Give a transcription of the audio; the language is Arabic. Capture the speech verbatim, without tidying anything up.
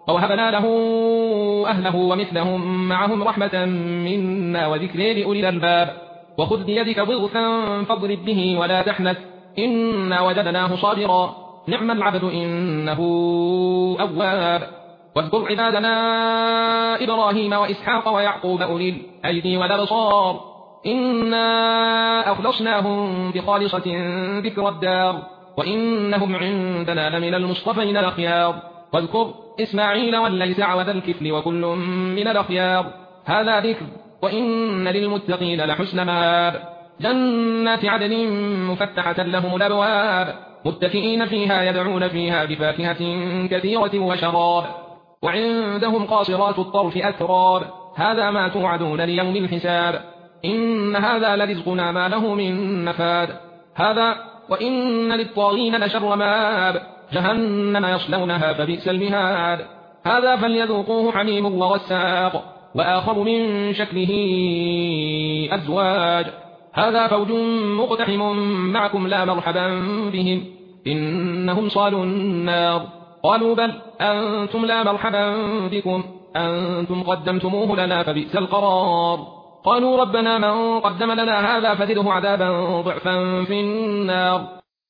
ووهبنا له أهله ومثلهم معهم رحمة منا وذكر لأولي الألباب وخذ بيدك ضغثا فاضرب به ولا تحنث إنا وجدناه صابرا نعم العبد إنه أواب واذكر عبادنا إبراهيم وإسحاق ويعقوب أولي الأيدي والأبصار إنا أخلصناهم بخالصة ذكر الدار وإنهم عندنا لمن المصطفين الأخيار واذكر إسماعيل واليسع وذا الكفل وكل من الأخيار هذا ذكر وإن للمتقين لحسن مآب جنات عدن مفتحة لهم الأبواب متكئين فيها يدعون فيها بفاكهة كثيرة وشراب وعندهم قاصرات الطرف أتراب هذا ما توعدون ليوم الحساب إن هذا لرزقنا ما له من نفاد هذا وإن للطاغين لشر مآب جهنم يصلونها فبئس المهاد هذا فليذوقوه حميم وغساق وآخر من شكله أزواج هذا فوج مقتحم معكم لا مرحبا بهم إنهم صالوا النار قالوا بل أنتم لا مرحبا بكم أنتم قدمتموه لنا فبئس القرار قالوا ربنا من قدم لنا هذا فزده عذابا ضعفا في النار